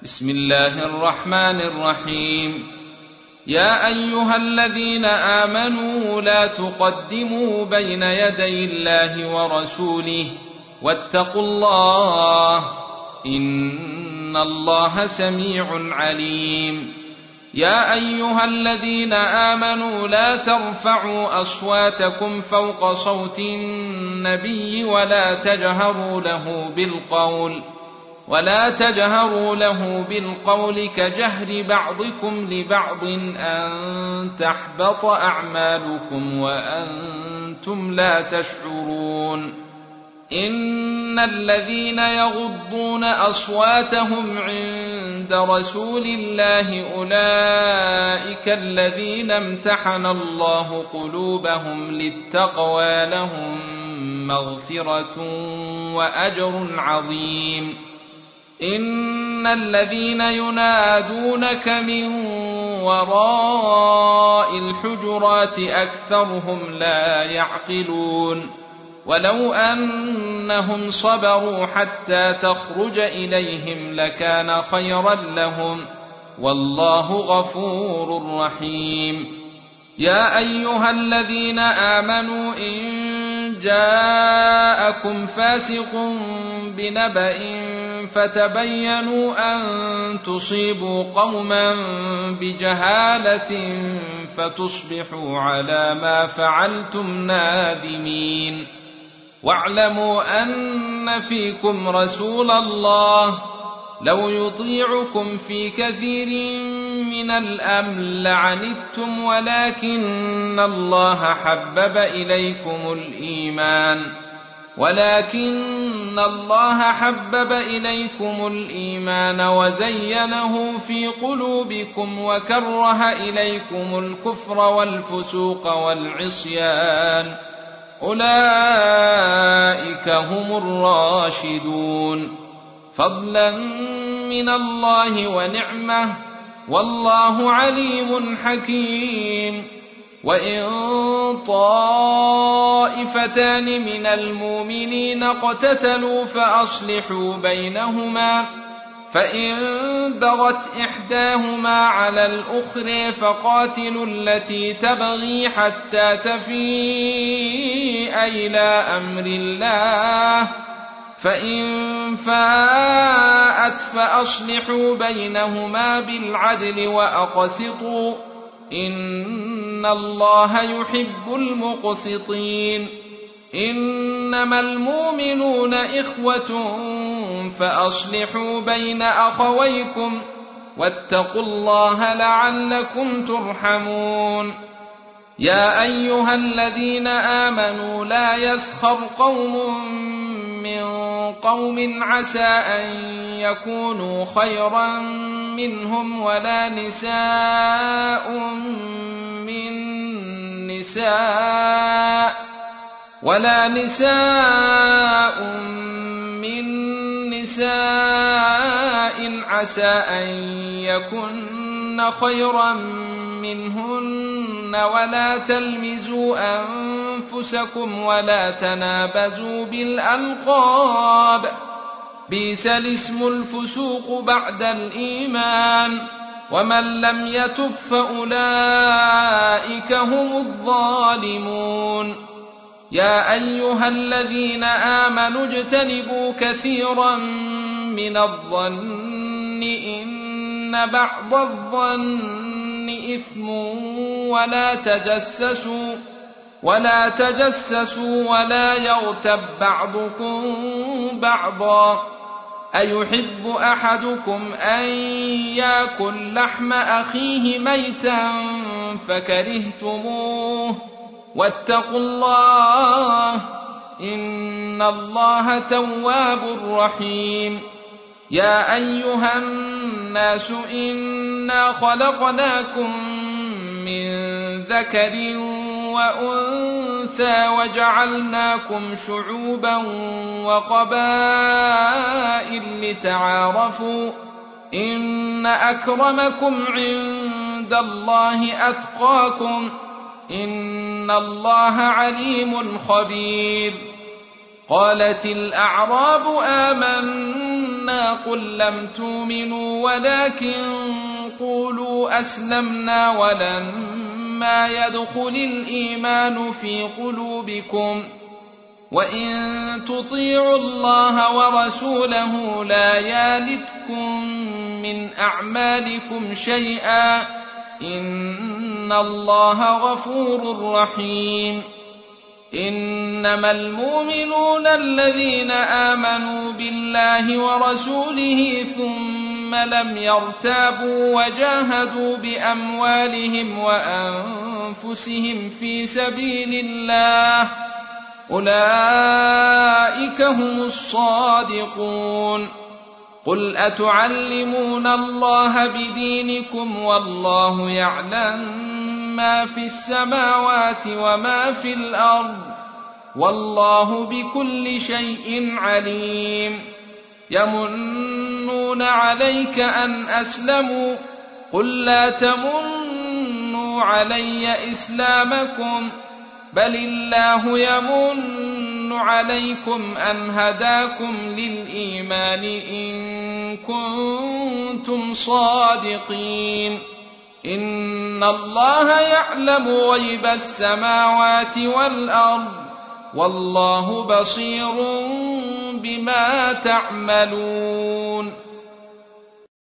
بسم الله الرحمن الرحيم. يا أيها الذين آمنوا لا تقدموا بين يدي الله ورسوله واتقوا الله إن الله سميع عليم. يا أيها الذين آمنوا لا ترفعوا أصواتكم فوق صوت النبي ولا تجهروا له بالقول كجهر بعضكم لبعض أن تحبط أعمالكم وأنتم لا تشعرون. إن الذين يغضون أصواتهم عند رسول الله أولئك الذين امتحن الله قلوبهم للتقوى لهم مغفرة وأجر عظيم. إن الذين ينادونك من وراء الحجرات أكثرهم لا يعقلون. ولو أنهم صبروا حتى تخرج إليهم لكان خيرا لهم والله غفور رحيم. يا أيها الذين آمنوا إن جاءكم فاسق بنبأ فتبينوا أن تصيبوا قوما بجهالة فتصبحوا على ما فعلتم نادمين. واعلموا أن فيكم رسول الله لو يطيعكم في كثير من الأمر لعنتم ولكن الله حبب إليكم الإيمان وزينه في قلوبكم وكره إليكم الكفر والفسوق والعصيان أولئك هم الراشدون فضلا من الله ونعمة والله عليم حكيم. وإن طائفتان من المؤمنين اقتتلوا فأصلحوا بينهما فإن بغت إحداهما على الأخرى فقاتلوا التي تبغي حتى تفيء إلى أمر الله فإن فاءت فأصلحوا بينهما بالعدل وأقسطوا إن الله يحب المقسطين. إنما المؤمنون إخوة فأصلحوا بين أخويكم واتقوا الله لعلكم ترحمون. يا أيها الذين آمنوا لا يسخر قوم من قوم عسى أن يكونوا خيرا منهم ولا نساء من نساء عسى أن يكن خيرا منهن ولا تلمزوا أنفسكم ولا تنابزوا بالألقاب بئس الاسم الفسوق بعد الإيمان ومن لم يتب فأولئك هم الظالمون. يا أيها الذين آمنوا اجتنبوا كثيرا من الظن إن بعض الظن إثم ولا تجسسوا ولا يغتب بعضكم بعضا أيحب أحدكم أن يأكل لحم أخيه ميتا فكرهتموه واتقوا الله إن الله تواب رحيم. يا أيها الناس إنا خلقناكم من ذكر وأنثى وجعلناكم شعوبا وقبائل لتعارفوا إن أكرمكم عند الله أتقاكم إن الله عليم خبير. قالت الأعراب آمنا آمنا قل لم تؤمنوا ولكن قولوا أسلمنا ولما يدخل الإيمان في قلوبكم وإن تطيعوا الله ورسوله لا يلتكم من أعمالكم شيئا إن الله غفور رحيم. إنما المؤمنون الذين آمنوا بالله ورسوله ثم لم يرتابوا وجاهدوا بأموالهم وأنفسهم في سبيل الله أولئك هم الصادقون. قل أتعلمون الله بدينكم والله يعلم ما في السماوات وما في الأرض والله بكل شيء عليم. يمنون عليك أن أسلموا قل لا تمنوا علي إسلامكم بل الله يمن عليكم أن هداكم للإيمان إن كنتم صادقين. إن الله يعلم غيب السماوات والأرض والله بصير بما تعملون.